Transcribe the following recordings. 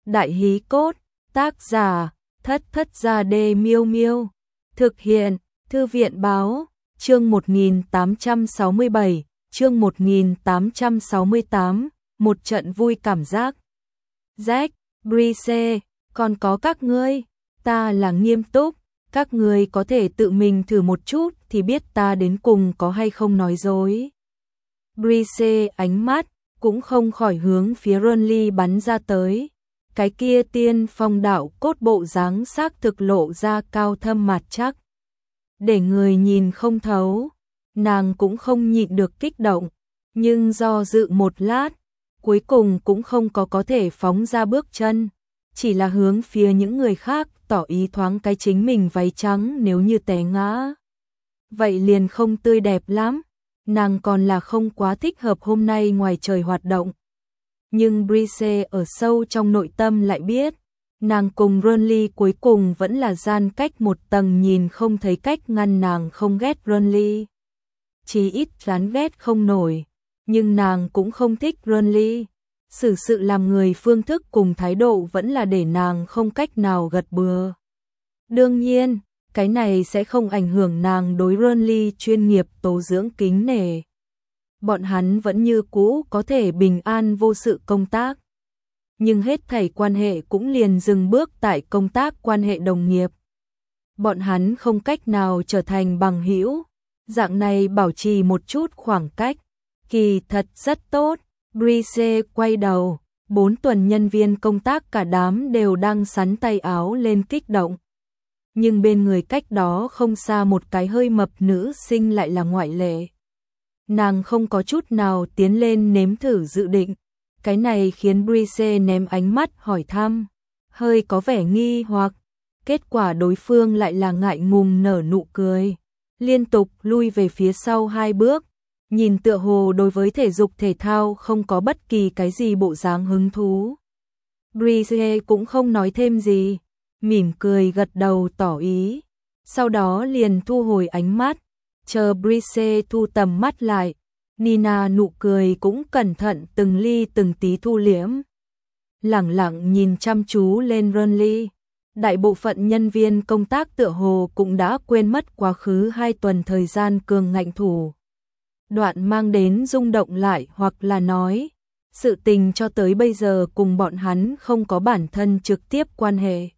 Đại hí cốt, tác giả, Thất Thất Gia Đê Miêu Miêu. Thực hiện, Thư viện báo, chương 1867, chương 1868, một trận vui cảm giác. Jack, Brise, còn có các ngươi, ta là nghiêm túc, các ngươi có thể tự mình thử một chút thì biết ta đến cùng có hay không nói dối. Brise ánh mắt cũng không khỏi hướng phía Ronly bắn ra tới. Cái kia tiên phong đạo cốt bộ dáng xác thực lộ ra cao thâm mặt chắc. Để người nhìn không thấu, nàng cũng không nhịn được kích động, nhưng do dự một lát, cuối cùng cũng không có thể phóng ra bước chân, chỉ là hướng phía những người khác tỏ ý thoáng cái chính mình váy trắng nếu như té ngã. Vậy liền không tươi đẹp lắm, nàng còn là không quá thích hợp hôm nay ngoài trời hoạt động. Nhưng Brise ở sâu trong nội tâm lại biết, nàng cùng Ronly cuối cùng vẫn là gian cách một tầng nhìn không thấy cách ngăn nàng không ghét Ronly. Chí ít chán ghét không nổi, nhưng nàng cũng không thích Ronly. Xử sự làm người phương thức cùng thái độ vẫn là để nàng không cách nào gật bừa. Đương nhiên, cái này sẽ không ảnh hưởng nàng đối Ronly chuyên nghiệp tố dưỡng kính nể. Bọn hắn vẫn như cũ có thể bình an vô sự công tác. Nhưng hết thảy quan hệ cũng liền dừng bước tại công tác quan hệ đồng nghiệp. Bọn hắn không cách nào trở thành bằng hữu, dạng này bảo trì một chút khoảng cách, kỳ thật rất tốt. Brise quay đầu, 4 tuần nhân viên công tác cả đám đều đang sắn tay áo lên kích động. Nhưng bên người cách đó không xa một cái hơi mập nữ sinh lại là ngoại lệ. Nàng không có chút nào tiến lên nếm thử dự định. Cái này khiến Brise ném ánh mắt hỏi thăm, hơi có vẻ nghi hoặc. Kết quả đối phương lại là ngại ngùng nở nụ cười, liên tục lui về phía sau 2 bước, nhìn tựa hồ đối với thể dục thể thao không có bất kỳ cái gì bộ dáng hứng thú. Brise cũng không nói thêm gì, mỉm cười gật đầu tỏ ý, sau đó liền thu hồi ánh mắt, chờ Brise thu tầm mắt lại. Nina nụ cười cũng cẩn thận từng ly từng tí thu liễm. Lẳng lặng nhìn chăm chú lên Ronly. Đại bộ phận nhân viên công tác tựa hồ cũng đã quên mất quá khứ 2 tuần thời gian cường ngạnh thủ. Đoạn mang đến rung động lại hoặc là nói, sự tình cho tới bây giờ cùng bọn hắn không có bản thân trực tiếp quan hệ.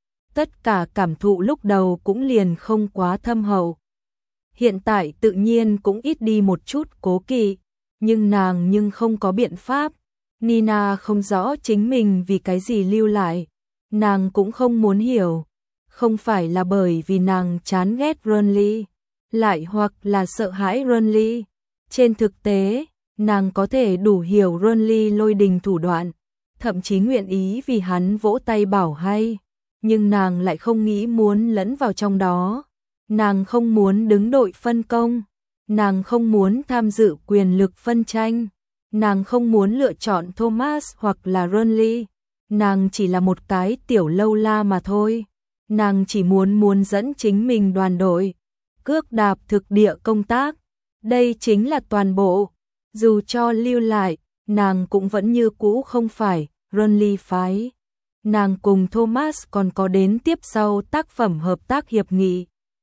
Tất cả cảm thụ lúc đầu cũng liền không quá thâm hậu. Hiện tại tự nhiên cũng ít đi một chút cố kỵ, nhưng nàng không có biện pháp. Nina không rõ chính mình vì cái gì lưu lại, nàng cũng không muốn hiểu. Không phải là bởi vì nàng chán ghét Ronly, lại hoặc là sợ hãi Ronly. Trên thực tế, nàng có thể đủ hiểu Ronly lôi đình thủ đoạn, thậm chí nguyện ý vì hắn vỗ tay bảo hay, nhưng nàng lại không nghĩ muốn lẫn vào trong đó. Nàng không muốn đứng đội phân công, nàng không muốn tham dự quyền lực phân tranh, nàng không muốn lựa chọn Thomas hoặc là Ronly, nàng chỉ là một cái tiểu lâu la mà thôi. Nàng chỉ muốn dẫn chính mình đoàn đội, cước đạp thực địa công tác, đây chính là toàn bộ. Dù cho lưu lại, nàng cũng vẫn như cũ không phải Ronly phái. Nàng cùng Thomas còn có đến tiếp sau tác phẩm hợp tác hiệp nghị.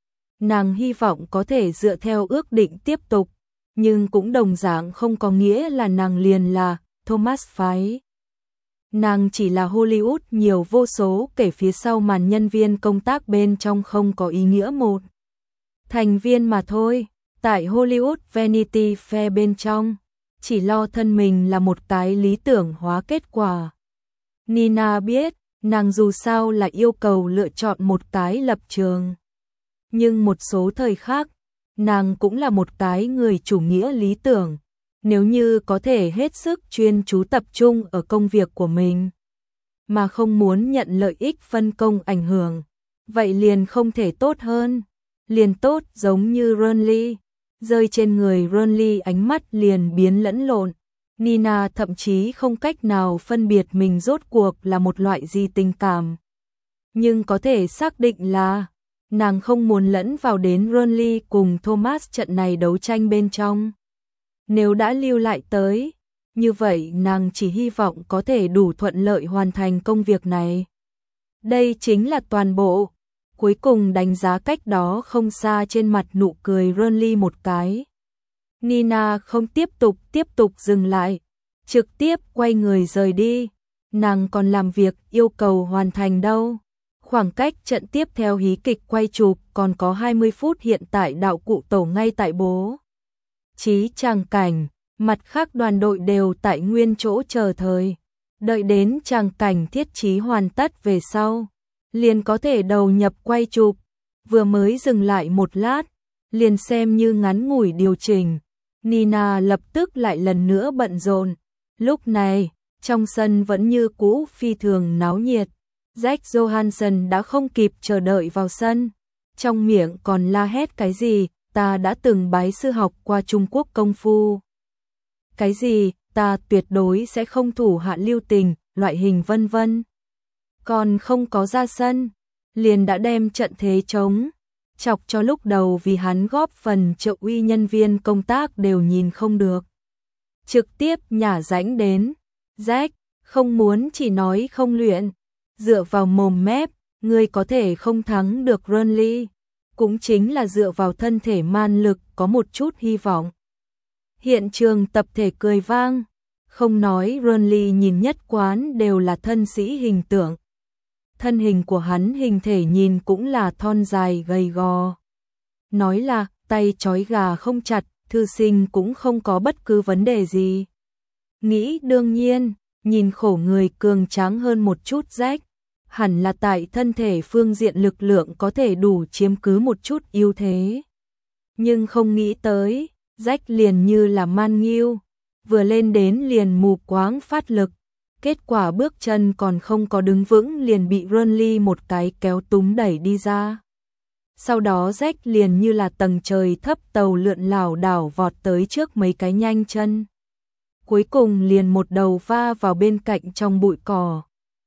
Nàng hy vọng có thể dựa theo ước định tiếp tục, nhưng cũng đồng dạng không có nghĩa là nàng liền là Thomas phái. Nàng chỉ là Hollywood nhiều vô số kể phía sau màn nhân viên công tác bên trong không có ý nghĩa một thành viên mà thôi. Tại Hollywood Vanity Fair bên trong, chỉ lo thân mình là một cái lý tưởng hóa kết quả. Nina biết, nàng dù sao là yêu cầu lựa chọn một cái lập trường. Nhưng một số thời khác, nàng cũng là một cái người chủ nghĩa lý tưởng. Nếu như có thể hết sức chuyên chú tập trung ở công việc của mình, mà không muốn nhận lợi ích phân công ảnh hưởng, vậy liền không thể tốt hơn. Liền tốt giống như Ronly, rơi trên người Ronly ánh mắt liền biến lẫn lộn. Nina thậm chí không cách nào phân biệt mình rốt cuộc là một loại gì tình cảm. Nhưng có thể xác định là nàng không muốn lẫn vào đến Ronly cùng Thomas trận này đấu tranh bên trong. Nếu đã lưu lại tới, như vậy nàng chỉ hy vọng có thể đủ thuận lợi hoàn thành công việc này. Đây chính là toàn bộ. Cuối cùng đánh giá cách đó không xa trên mặt nụ cười Renly một cái. Nina không tiếp tục dừng lại, trực tiếp quay người rời đi. Nàng còn làm việc yêu cầu hoàn thành đâu. Khoảng cách trận tiếp theo hí kịch quay chụp còn có 20 phút, hiện tại đạo cụ tổ ngay tại bố trí tràng cảnh, mặt khác đoàn đội đều tại nguyên chỗ chờ thời. Đợi đến tràng cảnh thiết trí hoàn tất về sau, liền có thể đầu nhập quay chụp. Vừa mới dừng lại một lát, liền xem như ngắn ngủi điều chỉnh. Nina lập tức lại lần nữa bận rộn. Lúc này, trong sân vẫn như cũ phi thường náo nhiệt. Jack Johansson đã không kịp chờ đợi vào sân. Trong miệng còn la hét cái gì, ta đã từng bái sư học qua Trung Quốc công phu. Cái gì, ta tuyệt đối sẽ không thủ hạ lưu tình, loại hình vân vân. Còn không có ra sân, liền đã đem trận thế chống, chọc cho lúc đầu vì hắn góp phần trợ uy nhân viên công tác đều nhìn không được. Trực tiếp nhả rãnh đến, Jack, không muốn chỉ nói không luyện, dựa vào mồm mép, ngươi có thể không thắng được Renly, cũng chính là dựa vào thân thể man lực có một chút hy vọng. Hiện trường tập thể cười vang, không nói Renly nhìn nhất quán đều là thân sĩ hình tượng. Thân hình của hắn hình thể nhìn cũng là thon dài gầy gò. Nói là tay trói gà không chặt, thư sinh cũng không có bất cứ vấn đề gì. Nghĩ đương nhiên, nhìn khổ người cường tráng hơn một chút Jack, hẳn là tại thân thể phương diện lực lượng có thể đủ chiếm cứ một chút ưu thế. Nhưng không nghĩ tới, Jack liền như là man nghiêu, vừa lên đến liền mù quáng phát lực. Kết quả bước chân còn không có đứng vững liền bị Renly một cái kéo túm đẩy đi ra. Sau đó Jack liền như là tầng trời thấp tàu lượn lảo đảo vọt tới trước mấy cái nhanh chân. Cuối cùng liền một đầu va vào bên cạnh trong bụi cỏ.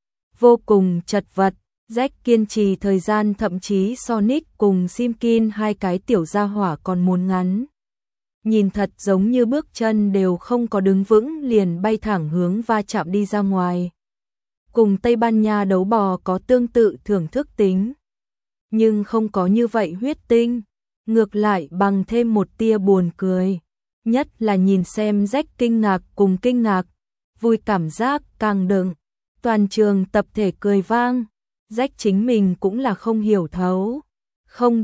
Vô cùng chật vật, Jack kiên trì thời gian thậm chí Sonic cùng Simkin hai cái tiểu gia hỏa còn muốn ngắn. Nhìn thật giống như bước chân đều không có đứng vững liền bay thẳng hướng va chạm đi ra ngoài. Cùng Tây Ban Nha đấu bò có tương tự thưởng thức tính, nhưng không có như vậy huyết tinh, ngược lại bằng thêm một tia buồn cười. Nhất là nhìn xem Jack kinh ngạc cùng kinh ngạc, vui cảm giác càng đựng. Toàn trường tập thể cười vang, Jack chính mình cũng là không hiểu thấu. Không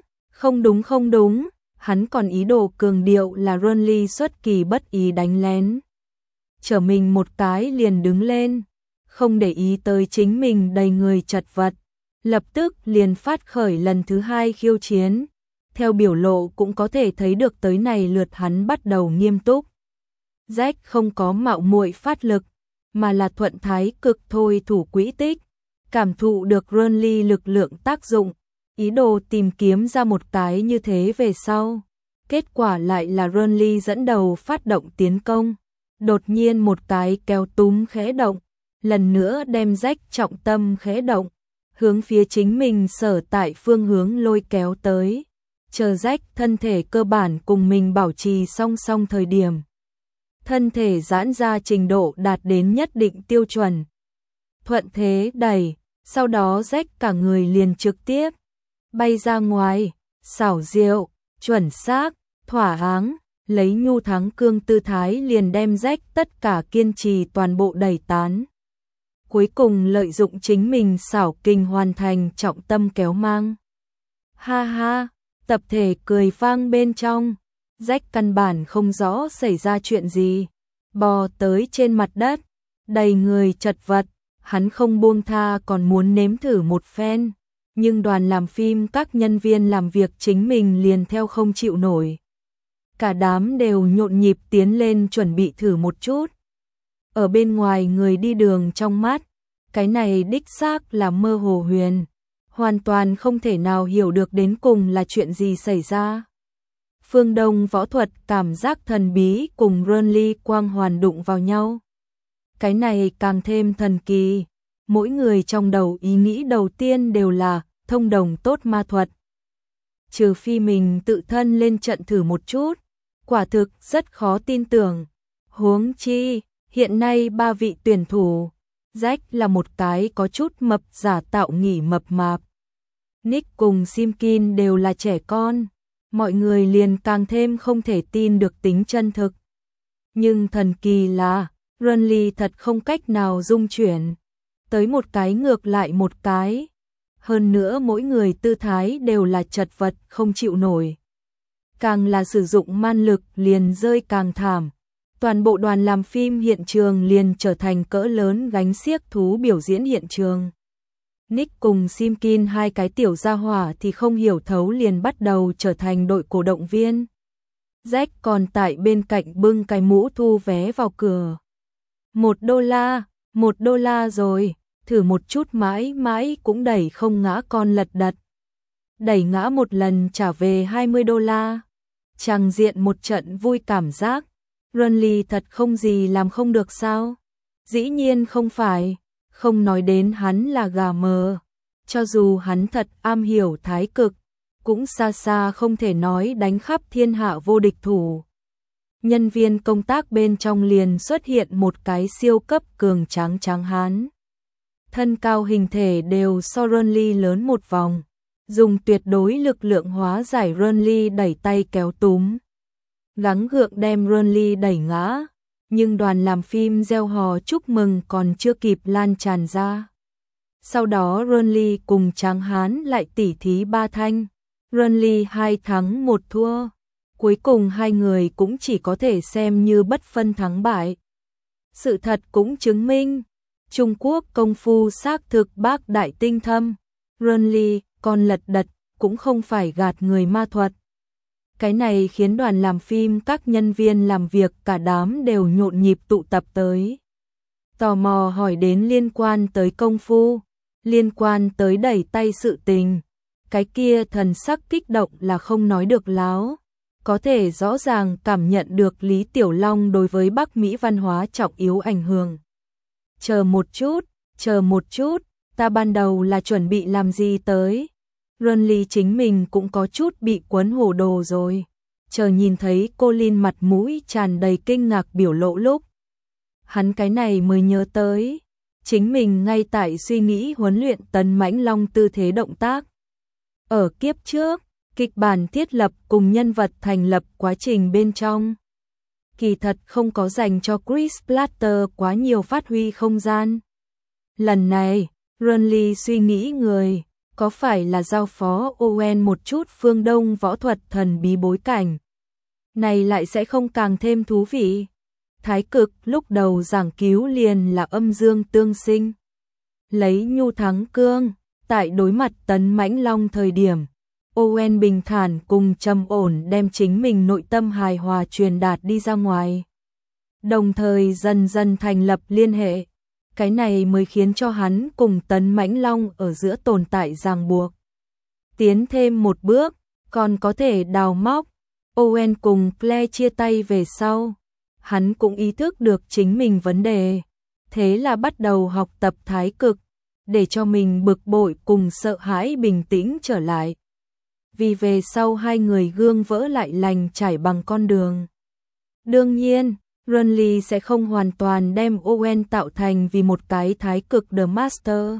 đúng. Hắn còn ý đồ cường điệu là Renly xuất kỳ bất ý đánh lén. Trở mình một cái liền đứng lên, không để ý tới chính mình đầy người chật vật, lập tức liền phát khởi lần thứ hai khiêu chiến. Theo biểu lộ cũng có thể thấy được tới này lượt hắn bắt đầu nghiêm túc. Jack không có mạo muội phát lực, mà là thuận thái cực thôi thủ quỹ tích, cảm thụ được Renly lực lượng tác dụng, ý đồ tìm kiếm ra một cái như thế về sau. Kết quả lại là Renly dẫn đầu phát động tiến công, đột nhiên một cái kéo túm khẽ động, lần nữa đem Jack trọng tâm khẽ động, hướng phía chính mình sở tại phương hướng lôi kéo tới. Chờ Jack thân thể cơ bản cùng mình bảo trì song song thời điểm. Thân thể giãn ra trình độ đạt đến nhất định tiêu chuẩn. Thuận thế đẩy, sau đó Jack cả người liền trực tiếp bay ra ngoài, xảo diệu, chuẩn xác, thỏa đáng, lấy nhu thắng cương tư thái liền đem Jack tất cả kiên trì toàn bộ đẩy tán. Cuối cùng lợi dụng chính mình xảo kinh hoàn thành trọng tâm kéo mang. Ha ha, tập thể cười vang bên trong, Jack căn bản không rõ xảy ra chuyện gì, bò tới trên mặt đất, đầy người chật vật, hắn không buông tha còn muốn nếm thử một phen, nhưng đoàn làm phim các nhân viên làm việc chính mình liền theo không chịu nổi. Cả đám đều nhộn nhịp tiến lên chuẩn bị thử một chút. Ở bên ngoài người đi đường trong mắt, cái này đích xác là mơ hồ huyền, hoàn toàn không thể nào hiểu được đến cùng là chuyện gì xảy ra. Phương Đông võ thuật cảm giác thần bí cùng Renly quang hoàn đụng vào nhau. Cái này càng thêm thần kỳ, mỗi người trong đầu ý nghĩ đầu tiên đều là thông đồng tốt ma thuật. Trừ phi mình tự thân lên trận thử một chút, quả thực rất khó tin tưởng. Huống chi, hiện nay ba vị tuyển thủ, Jack là một cái có chút mập giả tạo nghỉ mập mạp. Nick cùng Simkin đều là trẻ con, mọi người liền càng thêm không thể tin được tính chân thực. Nhưng thần kỳ là, Renly thật không cách nào dung chuyển, tới một cái ngược lại một cái. Hơn nữa mỗi người tư thái đều là chật vật không chịu nổi. Càng là sử dụng man lực liền rơi càng thảm. Toàn bộ đoàn làm phim hiện trường liền trở thành cỡ lớn gánh xiếc thú biểu diễn hiện trường. Nick cùng Simkin hai cái tiểu gia hỏa thì không hiểu thấu liền bắt đầu trở thành đội cổ động viên. Jack còn tại bên cạnh bưng cái mũ thu vé vào cửa. $1, $1 rồi, thử một chút mãi mãi cũng đẩy không ngã con lật đật. Đẩy ngã một lần trả về $20. Chàng diện một trận vui cảm giác. Renly thật không gì làm không được sao? Dĩ nhiên không phải, không nói đến hắn là gà mờ. Cho dù hắn thật am hiểu thái cực, cũng xa xa không thể nói đánh khắp thiên hạ vô địch thủ. Nhân viên công tác bên trong liền xuất hiện một cái siêu cấp cường tráng tráng hán. Thân cao hình thể đều so Renly lớn một vòng, dùng tuyệt đối lực lượng hóa giải Renly đẩy tay kéo túm. Gắng gượng đem Renly đẩy ngã, nhưng đoàn làm phim reo hò chúc mừng còn chưa kịp lan tràn ra. Sau đó Renly cùng tráng hán lại tỉ thí 3 thanh, Renly 2 thắng 1 thua. Cuối cùng hai người cũng chỉ có thể xem như bất phân thắng bại. Sự thật cũng chứng minh, Trung Quốc công phu xác thực bác đại tinh thâm, Renly, con lật đật, cũng không phải gạt người ma thuật. Cái này khiến đoàn làm phim các nhân viên làm việc cả đám đều nhộn nhịp tụ tập tới. Tò mò hỏi đến liên quan tới công phu, liên quan tới đẩy tay sự tình. Cái kia thần sắc kích động là không nói được láo. Có thể rõ ràng cảm nhận được Lý Tiểu Long đối với Bắc Mỹ văn hóa trọng yếu ảnh hưởng. Chờ một chút, ta ban đầu là chuẩn bị làm gì tới? Renly chính mình cũng có chút bị quấn hồ đồ rồi. Chờ nhìn thấy cô Lin mặt mũi tràn đầy kinh ngạc biểu lộ lúc. Hắn cái này mới nhớ tới. Chính mình ngay tại suy nghĩ huấn luyện Tấn Mãnh Long tư thế động tác. Ở kiếp trước, kịch bản thiết lập cùng nhân vật thành lập quá trình bên trong. Kỳ thật không có dành cho Chris Platter quá nhiều phát huy không gian. Lần này, Renly suy nghĩ người, có phải là giao phó Owen một chút phương Đông võ thuật thần bí bối cảnh. Này lại sẽ không càng thêm thú vị. Thái cực lúc đầu giảng cứu liền là âm dương tương sinh. Lấy nhu thắng cương, tại đối mặt Tấn Mãnh Long thời điểm. Owen bình thản cùng trầm ổn đem chính mình nội tâm hài hòa truyền đạt đi ra ngoài. Đồng thời dần dần thành lập liên hệ. Cái này mới khiến cho hắn cùng Tấn Mãnh Long ở giữa tồn tại ràng buộc. Tiến thêm một bước, còn có thể đào móc. Owen cùng Claire chia tay về sau. Hắn cũng ý thức được chính mình vấn đề. Thế là bắt đầu học tập thái cực, để cho mình bực bội cùng sợ hãi bình tĩnh trở lại. Vì về sau hai người gương vỡ lại lành trải bằng con đường. Đương nhiên, Renly sẽ không hoàn toàn đem Owen tạo thành vì một cái thái cực The Master.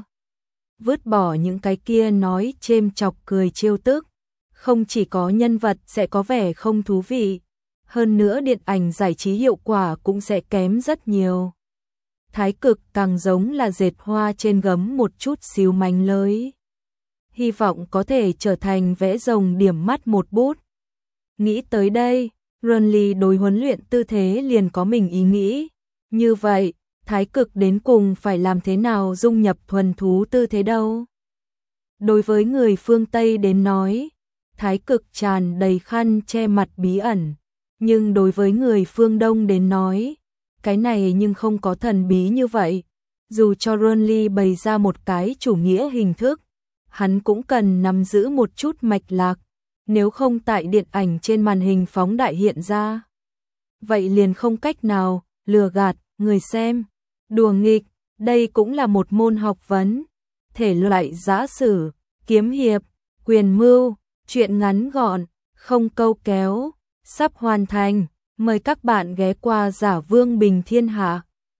Vứt bỏ những cái kia nói chêm chọc cười trêu tức. Không chỉ có nhân vật sẽ có vẻ không thú vị, hơn nữa điện ảnh giải trí hiệu quả cũng sẽ kém rất nhiều. Thái cực càng giống là dệt hoa trên gấm một chút xíu manh lới. Hy vọng có thể trở thành vẽ rồng điểm mắt một bút. Nghĩ tới đây, Renly đối huấn luyện tư thế liền có mình ý nghĩ. Như vậy, thái cực đến cùng phải làm thế nào dung nhập thuần thú tư thế đâu? Đối với người phương Tây đến nói, thái cực tràn đầy khăn che mặt bí ẩn. Nhưng đối với người phương Đông đến nói, cái này nhưng không có thần bí như vậy. Dù cho Renly bày ra một cái chủ nghĩa hình thức, hắn cũng cần nắm giữ một chút mạch lạc, nếu không tại điện ảnh trên màn hình phóng đại hiện ra. Vậy liền không cách nào lừa gạt người xem. Đùa nghịch, đây cũng là một môn học vấn. Thể loại giã sử, kiếm hiệp, quyền mưu, truyện ngắn gọn, không câu kéo, sắp hoàn thành. Mời các bạn ghé qua Giả Vương Bình Thiên Hạ.